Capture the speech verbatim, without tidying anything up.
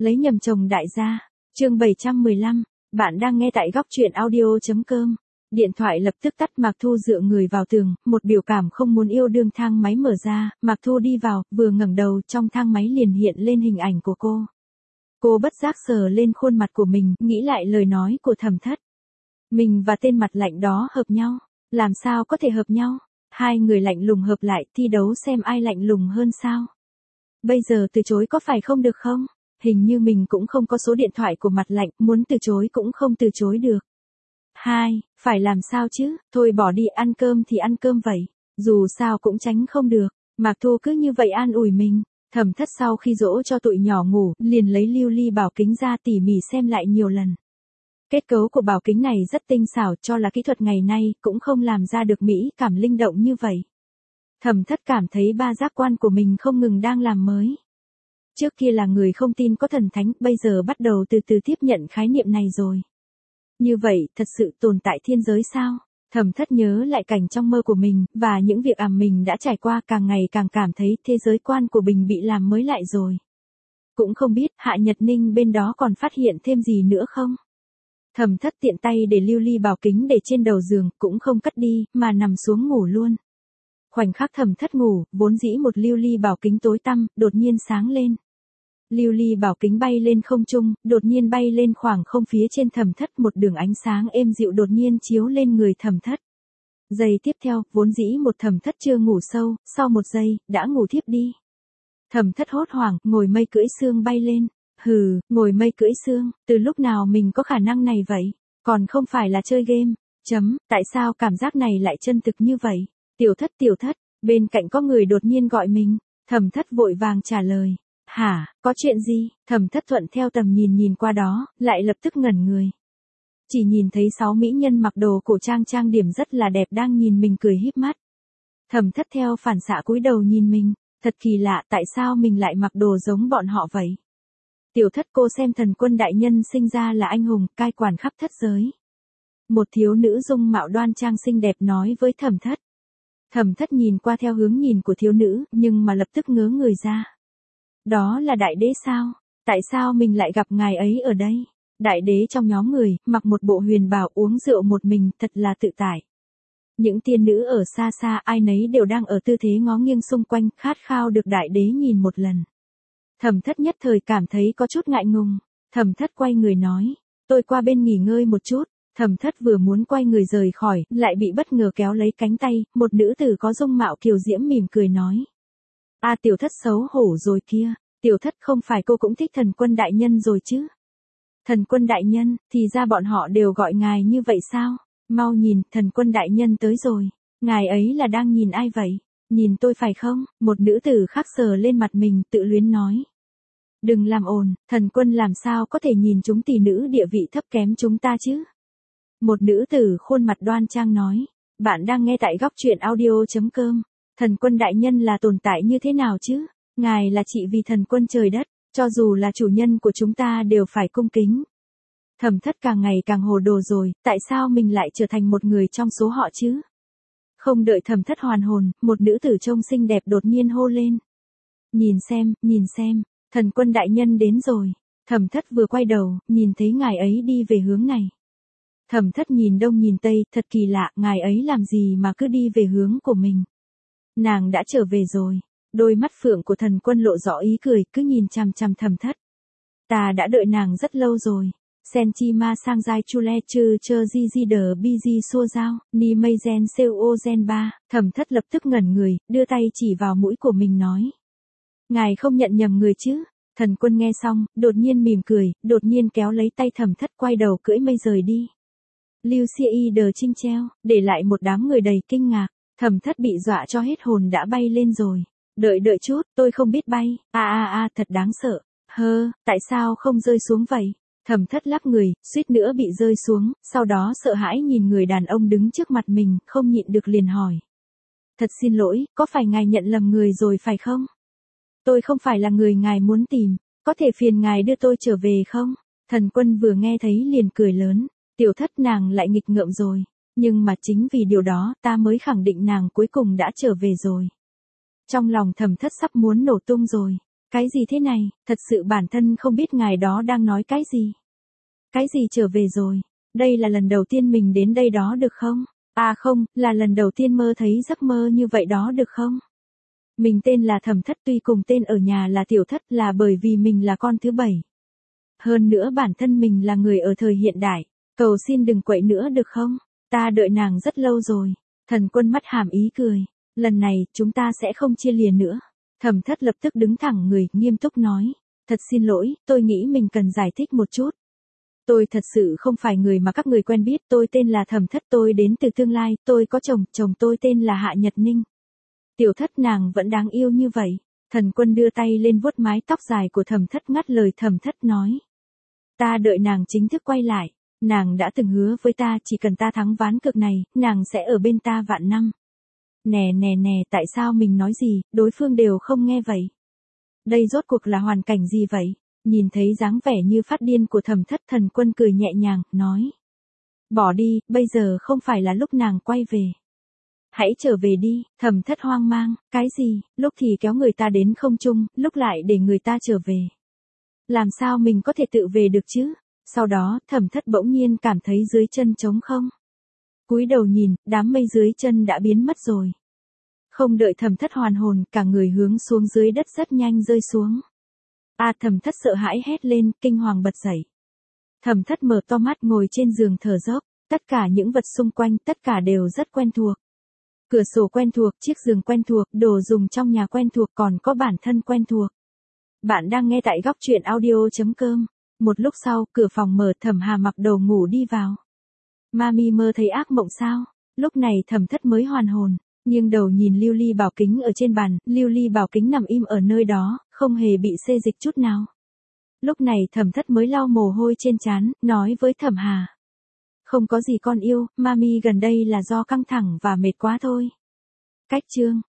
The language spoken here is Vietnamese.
Lấy nhầm chồng đại gia. Chương bảy trăm mười lăm. Bạn đang nghe tại góc truyện audio chấm com. Điện thoại lập tức tắt, Mạc Thu dựa người vào tường, một biểu cảm không muốn yêu đương. Thang máy mở ra, Mạc Thu đi vào, vừa ngẩng đầu trong thang máy liền hiện lên hình ảnh của cô. Cô bất giác sờ lên khuôn mặt của mình, nghĩ lại lời nói của Thẩm Thất. Mình và tên mặt lạnh đó hợp nhau, làm sao có thể hợp nhau? Hai người lạnh lùng hợp lại, thi đấu xem ai lạnh lùng hơn sao? Bây giờ từ chối có phải không được không? Hình như mình cũng không có số điện thoại của mặt lạnh, muốn từ chối cũng không từ chối được. Hai, phải làm sao chứ, thôi bỏ đi, ăn cơm thì ăn cơm vậy, dù sao cũng tránh không được. Mạc Thu cứ như vậy an ủi mình. Thẩm Thất sau khi dỗ cho tụi nhỏ ngủ, liền lấy lưu ly bảo kính ra tỉ mỉ xem lại nhiều lần. Kết cấu của bảo kính này rất tinh xảo, cho là kỹ thuật ngày nay, cũng không làm ra được mỹ cảm linh động như vậy. Thẩm Thất cảm thấy ba giác quan của mình không ngừng đang làm mới. Trước kia là người không tin có thần thánh, bây giờ bắt đầu từ từ tiếp nhận khái niệm này rồi. Như vậy, thật sự tồn tại thiên giới sao? Thẩm Thất nhớ lại cảnh trong mơ của mình, và những việc ảm mình đã trải qua, càng ngày càng cảm thấy thế giới quan của mình bị làm mới lại rồi. Cũng không biết Hạ Nhật Ninh bên đó còn phát hiện thêm gì nữa không? Thẩm Thất tiện tay để lưu ly bảo kính để trên đầu giường, cũng không cất đi, mà nằm xuống ngủ luôn. Khoảnh khắc Thẩm Thất ngủ, vốn dĩ một lưu ly bảo kính tối tăm, đột nhiên sáng lên. Lưu ly bảo kính bay lên không trung, đột nhiên bay lên khoảng không phía trên Thẩm Thất, một đường ánh sáng êm dịu đột nhiên chiếu lên người Thẩm Thất. Giây tiếp theo, vốn dĩ một Thẩm Thất chưa ngủ sâu, sau một giây, đã ngủ thiếp đi. Thẩm Thất hốt hoảng, ngồi mây cưỡi sương bay lên. Hừ, ngồi mây cưỡi sương, từ lúc nào mình có khả năng này vậy? Còn không phải là chơi game. Chấm, tại sao cảm giác này lại chân thực như vậy? Tiểu Thất, Tiểu Thất, bên cạnh có người đột nhiên gọi mình. Thẩm Thất vội vàng trả lời. Hả, có chuyện gì? Thẩm Thất thuận theo tầm nhìn nhìn qua đó, lại lập tức ngẩn người. Chỉ nhìn thấy sáu mỹ nhân mặc đồ cổ trang trang điểm rất là đẹp đang nhìn mình cười híp mắt. Thẩm Thất theo phản xạ cúi đầu nhìn mình, thật kỳ lạ, tại sao mình lại mặc đồ giống bọn họ vậy? Tiểu Thất, cô xem Thần Quân đại nhân sinh ra là anh hùng, cai quản khắp thất giới. Một thiếu nữ dung mạo đoan trang xinh đẹp nói với Thẩm Thất. Thẩm Thất nhìn qua theo hướng nhìn của thiếu nữ, nhưng mà lập tức ngớ người ra. Đó là đại đế sao? Tại sao mình lại gặp ngài ấy ở đây? Đại đế trong nhóm người, mặc một bộ huyền bào uống rượu một mình, thật là tự tại. Những tiên nữ ở xa xa ai nấy đều đang ở tư thế ngó nghiêng xung quanh, khát khao được đại đế nhìn một lần. Thẩm Thất nhất thời cảm thấy có chút ngại ngùng. Thẩm Thất quay người nói, tôi qua bên nghỉ ngơi một chút. Thẩm Thất vừa muốn quay người rời khỏi, lại bị bất ngờ kéo lấy cánh tay, một nữ tử có dung mạo kiều diễm mỉm cười nói. A à, Tiểu Thất xấu hổ rồi kia, Tiểu Thất không phải cô cũng thích Thần Quân đại nhân rồi chứ? Thần Quân đại nhân, thì ra bọn họ đều gọi ngài như vậy sao? Mau nhìn, Thần Quân đại nhân tới rồi. Ngài ấy là đang nhìn ai vậy? Nhìn tôi phải không? Một nữ tử khác sờ lên mặt mình, tự luyến nói. Đừng làm ồn, Thần Quân làm sao có thể nhìn chúng tỷ nữ địa vị thấp kém chúng ta chứ? Một nữ tử khuôn mặt đoan trang nói. Bạn đang nghe tại góc truyện audio chấm com. Thần Quân đại nhân là tồn tại như thế nào chứ? Ngài là chị vì Thần Quân trời đất, cho dù là chủ nhân của chúng ta đều phải cung kính. Thẩm Thất càng ngày càng hồ đồ rồi, tại sao mình lại trở thành một người trong số họ chứ? Không đợi Thẩm Thất hoàn hồn, một nữ tử trông xinh đẹp đột nhiên hô lên. Nhìn xem, nhìn xem, Thần Quân đại nhân đến rồi. Thẩm Thất vừa quay đầu, nhìn thấy ngài ấy đi về hướng này. Thẩm Thất nhìn đông nhìn tây, thật kỳ lạ, ngài ấy làm gì mà cứ đi về hướng của mình. Nàng đã trở về rồi. Đôi mắt phượng của Thần Quân lộ rõ ý cười, cứ nhìn chằm chằm Thẩm Thất. Ta đã đợi nàng rất lâu rồi. Sen chi ma sang giai chu le chư chơ di di đờ bi di xua giao, ni mây gen sêu ô gen ba. Thẩm Thất lập tức ngẩn người, đưa tay chỉ vào mũi của mình nói. Ngài không nhận nhầm người chứ? Thần Quân nghe xong, đột nhiên mỉm cười, đột nhiên kéo lấy tay Thẩm Thất quay đầu cưỡi mây rời đi. Lưu xia y đờ chinh treo, để lại một đám người đầy kinh ngạc. Thẩm Thất bị dọa cho hết hồn đã bay lên rồi. Đợi đợi chút, tôi không biết bay. A a a, thật đáng sợ. Hơ, tại sao không rơi xuống vậy? Thẩm Thất lắp người, suýt nữa bị rơi xuống, sau đó sợ hãi nhìn người đàn ông đứng trước mặt mình, không nhịn được liền hỏi. Thật xin lỗi, có phải ngài nhận lầm người rồi phải không? Tôi không phải là người ngài muốn tìm, có thể phiền ngài đưa tôi trở về không? Thần Quân vừa nghe thấy liền cười lớn. Tiểu Thất, nàng lại nghịch ngợm rồi. Nhưng mà chính vì điều đó, ta mới khẳng định nàng cuối cùng đã trở về rồi. Trong lòng Thẩm Thất sắp muốn nổ tung rồi. Cái gì thế này, thật sự bản thân không biết ngài đó đang nói cái gì. Cái gì trở về rồi, đây là lần đầu tiên mình đến đây đó được không? À không, là lần đầu tiên mơ thấy giấc mơ như vậy đó được không? Mình tên là Thẩm Thất, tuy cùng tên ở nhà là Tiểu Thất, là bởi vì mình là con thứ bảy. Hơn nữa bản thân mình là người ở thời hiện đại, cầu xin đừng quậy nữa được không? Ta đợi nàng rất lâu rồi. Thần Quân mắt hàm ý cười, lần này chúng ta sẽ không chia lìa nữa. Thẩm Thất lập tức đứng thẳng người, nghiêm túc nói, thật xin lỗi, tôi nghĩ mình cần giải thích một chút. Tôi thật sự không phải người mà các người quen biết, tôi tên là Thẩm Thất, tôi đến từ tương lai, tôi có chồng, chồng tôi tên là Hạ Nhật Ninh. Tiểu Thất, nàng vẫn đáng yêu như vậy. Thần Quân đưa tay lên vuốt mái tóc dài của Thẩm Thất, ngắt lời Thẩm Thất nói. Ta đợi nàng chính thức quay lại, nàng đã từng hứa với ta chỉ cần ta thắng ván cược này, nàng sẽ ở bên ta vạn năm. Nè nè nè, tại sao mình nói gì, đối phương đều không nghe vậy? Đây rốt cuộc là hoàn cảnh gì vậy? Nhìn thấy dáng vẻ như phát điên của Thẩm Thất, Thần Quân cười nhẹ nhàng, nói. Bỏ đi, bây giờ không phải là lúc nàng quay về. Hãy trở về đi. Thẩm Thất hoang mang, cái gì, lúc thì kéo người ta đến không trung, lúc lại để người ta trở về. Làm sao mình có thể tự về được chứ? Sau đó, Thẩm Thất bỗng nhiên cảm thấy dưới chân trống không. Cúi đầu nhìn, đám mây dưới chân đã biến mất rồi. Không đợi Thẩm Thất hoàn hồn, cả người hướng xuống dưới đất rất nhanh rơi xuống. A Thẩm Thất sợ hãi hét lên, kinh hoàng bật dậy. Thẩm Thất mở to mắt, ngồi trên giường thở dốc, tất cả những vật xung quanh, tất cả đều rất quen thuộc. Cửa sổ quen thuộc, chiếc giường quen thuộc, đồ dùng trong nhà quen thuộc, còn có bản thân quen thuộc. Bạn đang nghe tại góc truyện audio chấm com. Một lúc sau, cửa phòng mở, Thẩm Hà mặc đồ ngủ đi vào. Mami mơ thấy ác mộng sao? Lúc này Thẩm Thất mới hoàn hồn, nhưng đầu nhìn lưu ly bảo kính ở trên bàn, lưu ly bảo kính nằm im ở nơi đó, không hề bị xê dịch chút nào. Lúc này Thẩm Thất mới lau mồ hôi trên trán, nói với Thẩm Hà. Không có gì con yêu, mami gần đây là do căng thẳng và mệt quá thôi. Cách chương.